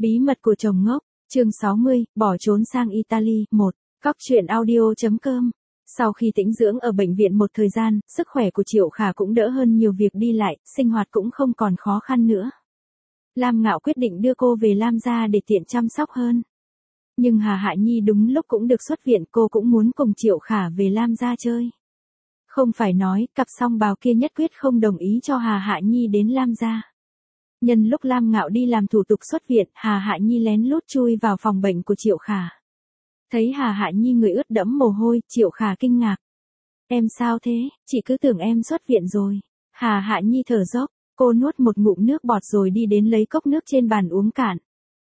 Bí mật của chồng ngốc, chương 60, bỏ trốn sang Italy, 1. Cóc truyện audio.com. Sau khi tĩnh dưỡng ở bệnh viện một thời gian, sức khỏe của Triệu Khả cũng đỡ hơn nhiều việc đi lại, sinh hoạt cũng không còn khó khăn nữa. Lam Ngạo quyết định đưa cô về Lam gia để tiện chăm sóc hơn. Nhưng Hà Hạ Nhi đúng lúc cũng được xuất viện, cô cũng muốn cùng Triệu Khả về Lam gia chơi. Không phải nói, cặp song bào kia nhất quyết không đồng ý cho Hà Hạ Nhi đến Lam gia. Nhân lúc Lam Ngạo đi làm thủ tục xuất viện, Hà Hạ Nhi lén lút chui vào phòng bệnh của Triệu Khả. Thấy Hà Hạ Nhi người ướt đẫm mồ hôi, Triệu Khả kinh ngạc. Em sao thế, chị cứ tưởng em xuất viện rồi. Hà Hạ Nhi thở dốc, cô nuốt một ngụm nước bọt rồi đi đến lấy cốc nước trên bàn uống cạn.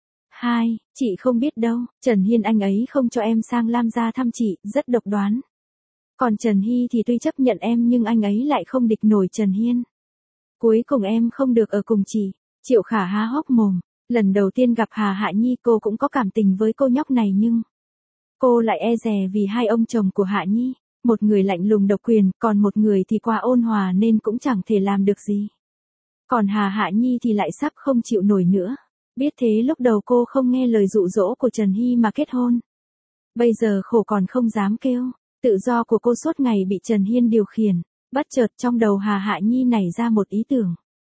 Chị không biết đâu, Trần Hiên anh ấy không cho em sang Lam gia thăm chị, rất độc đoán. Còn Trần Hy thì tuy chấp nhận em nhưng anh ấy lại không địch nổi Trần Hiên. Cuối cùng em không được ở cùng chị. Triệu Khả há hốc mồm, lần đầu tiên gặp Hà Hạ Nhi cô cũng có cảm tình với cô nhóc này nhưng cô lại e dè vì hai ông chồng của Hạ Nhi, một người lạnh lùng độc quyền, còn một người thì quá ôn hòa nên cũng chẳng thể làm được gì. Còn Hà Hạ Nhi thì lại sắp không chịu nổi nữa. Biết thế lúc đầu cô không nghe lời dụ dỗ của Trần Hy mà kết hôn. Bây giờ khổ còn không dám kêu, tự do của cô suốt ngày bị Trần Hiên điều khiển, bất chợt trong đầu Hà Hạ Nhi nảy ra một ý tưởng.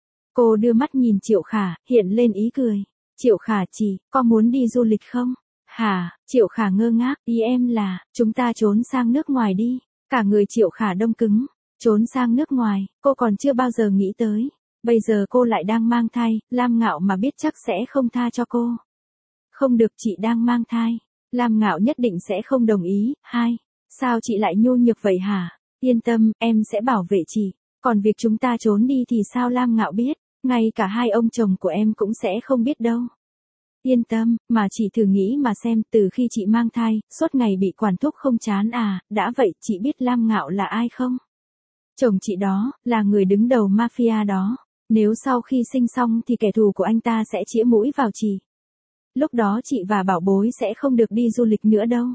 Cô đưa mắt nhìn Triệu Khả, hiện lên ý cười. Triệu Khả chị, có muốn đi du lịch không? Hả? Triệu Khả ngơ ngác, ý em là, chúng ta trốn sang nước ngoài đi. Cả người Triệu Khả đông cứng, trốn sang nước ngoài, cô còn chưa bao giờ nghĩ tới. Bây giờ cô lại đang mang thai, Lam Ngạo mà biết chắc sẽ không tha cho cô. Không được, chị đang mang thai. Lam Ngạo nhất định sẽ không đồng ý. Sao chị lại nhu nhược vậy hả? Yên tâm, em sẽ bảo vệ chị. Còn việc chúng ta trốn đi thì sao Lam Ngạo biết, ngay cả hai ông chồng của em cũng sẽ không biết đâu. Yên tâm, mà chị thử nghĩ mà xem, từ khi chị mang thai, suốt ngày bị quản thúc không chán à, đã vậy chị biết Lam Ngạo là ai không? Chồng chị đó, là người đứng đầu mafia đó. Nếu sau khi sinh xong thì kẻ thù của anh ta sẽ chĩa mũi vào chị. Lúc đó chị và bảo bối sẽ không được đi du lịch nữa đâu.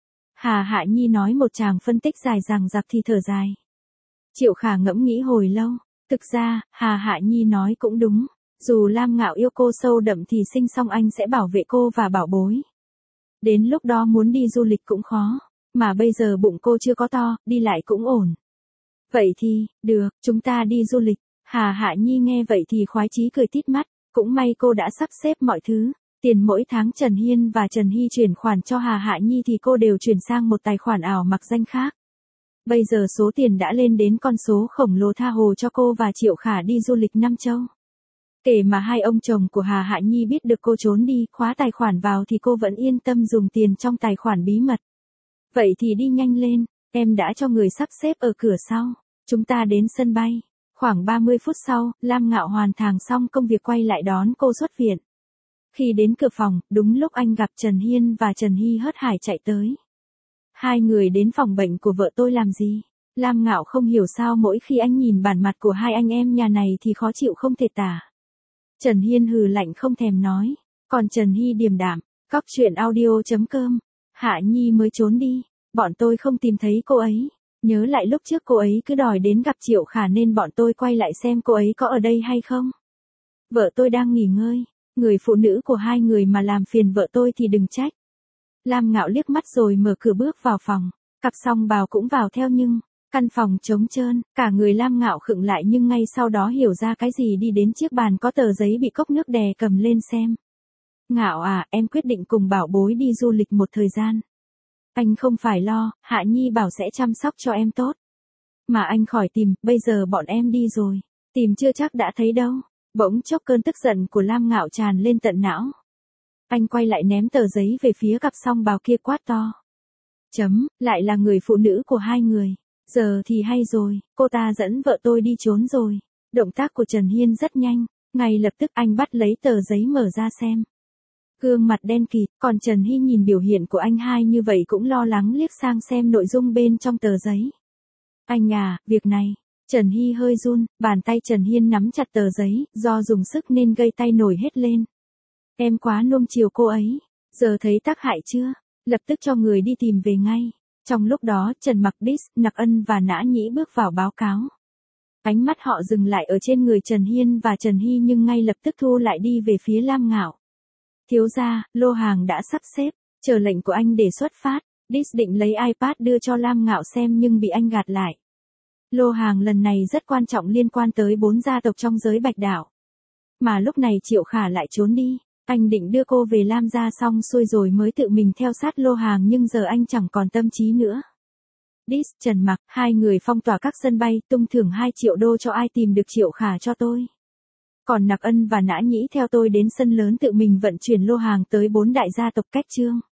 Hà Hạ Nhi nói một tràng phân tích dài dằng dặc thì thở dài. Triệu Khả ngẫm nghĩ hồi lâu. Thực ra, Hà Hạ Nhi nói cũng đúng. Dù Lam Ngạo yêu cô sâu đậm thì sinh xong anh sẽ bảo vệ cô và bảo bối. Đến lúc đó muốn đi du lịch cũng khó. Mà bây giờ bụng cô chưa có to, đi lại cũng ổn. Vậy thì, được, chúng ta đi du lịch. Hà Hạ Nhi nghe vậy thì khoái chí cười tít mắt. Cũng may cô đã sắp xếp mọi thứ. Tiền mỗi tháng Trần Hiên và Trần Hy chuyển khoản cho Hà Hạ Nhi thì cô đều chuyển sang một tài khoản ảo mặc danh khác. Bây giờ số tiền đã lên đến con số khổng lồ tha hồ cho cô và Triệu Khả đi du lịch Nam Châu. Kể mà hai ông chồng của Hà Hạ Nhi biết được cô trốn đi, khóa tài khoản vào thì cô vẫn yên tâm dùng tiền trong tài khoản bí mật. Vậy thì đi nhanh lên, em đã cho người sắp xếp ở cửa sau. Chúng ta đến sân bay. Khoảng 30 phút sau, Lam Ngạo hoàn thành xong công việc quay lại đón cô xuất viện. Khi đến cửa phòng, đúng lúc anh gặp Trần Hiên và Trần Hy hớt hải chạy tới. Hai người đến phòng bệnh của vợ tôi làm gì? Lam Ngạo không hiểu sao mỗi khi anh nhìn bản mặt của hai anh em nhà này thì khó chịu không thể tả. Trần Hiên hừ lạnh không thèm nói. Còn Trần Hy điềm đạm, cóc truyện audio.com. Hạ Nhi mới trốn đi. Bọn tôi không tìm thấy cô ấy. Nhớ lại lúc trước cô ấy cứ đòi đến gặp Triệu Khả nên bọn tôi quay lại xem cô ấy có ở đây hay không. Vợ tôi đang nghỉ ngơi. Người phụ nữ của hai người mà làm phiền vợ tôi thì đừng trách. Lam Ngạo liếc mắt rồi mở cửa bước vào phòng. Cặp song bào cũng vào theo nhưng căn phòng trống trơn, cả người Lam Ngạo khựng lại nhưng ngay sau đó hiểu ra cái gì đi đến chiếc bàn có tờ giấy bị cốc nước đè cầm lên xem. Ngạo à, em quyết định cùng bảo bối đi du lịch một thời gian. Anh không phải lo, Hạ Nhi bảo sẽ chăm sóc cho em tốt. Mà anh khỏi tìm, bây giờ bọn em đi rồi. Tìm chưa chắc đã thấy đâu. Bỗng chốc cơn tức giận của Lam Ngạo tràn lên tận não. Anh quay lại ném tờ giấy về phía cặp song bào kia quát to. Lại là người phụ nữ của hai người. Giờ thì hay rồi, cô ta dẫn vợ tôi đi trốn rồi. Động tác của Trần Hiên rất nhanh, ngay lập tức anh bắt lấy tờ giấy mở ra xem. Gương mặt đen kịt, còn Trần Hy nhìn biểu hiện của anh hai như vậy cũng lo lắng liếc sang xem nội dung bên trong tờ giấy. Anh à, việc này. Trần Hy hơi run, bàn tay Trần Hiên nắm chặt tờ giấy, do dùng sức nên gây tay nổi hết lên. Em quá nuông chiều cô ấy, giờ thấy tác hại chưa? Lập tức cho người đi tìm về ngay. Trong lúc đó, Trần Mặc Đít, Nặc Ân và Nã Nhĩ bước vào báo cáo. Ánh mắt họ dừng lại ở trên người Trần Hiên và Trần Hy nhưng ngay lập tức thu lại đi về phía Lam Ngạo. Thiếu gia, lô hàng đã sắp xếp, chờ lệnh của anh để xuất phát. Dis định lấy iPad đưa cho Lam Ngạo xem nhưng bị anh gạt lại. Lô hàng lần này rất quan trọng liên quan tới 4 gia tộc trong giới Bạch Đảo. Mà lúc này Triệu Khả lại trốn đi. Anh định đưa cô về Lam gia xong xuôi rồi mới tự mình theo sát lô hàng nhưng giờ anh chẳng còn tâm trí nữa. Dis, Trần Mặc, hai người phong tỏa các sân bay, tung thưởng 2 triệu đô cho ai tìm được Triệu Khả cho tôi. Còn Nặc Ân và Nã Nhĩ theo tôi đến sân lớn tự mình vận chuyển lô hàng tới 4 đại gia tộc Cách Chương.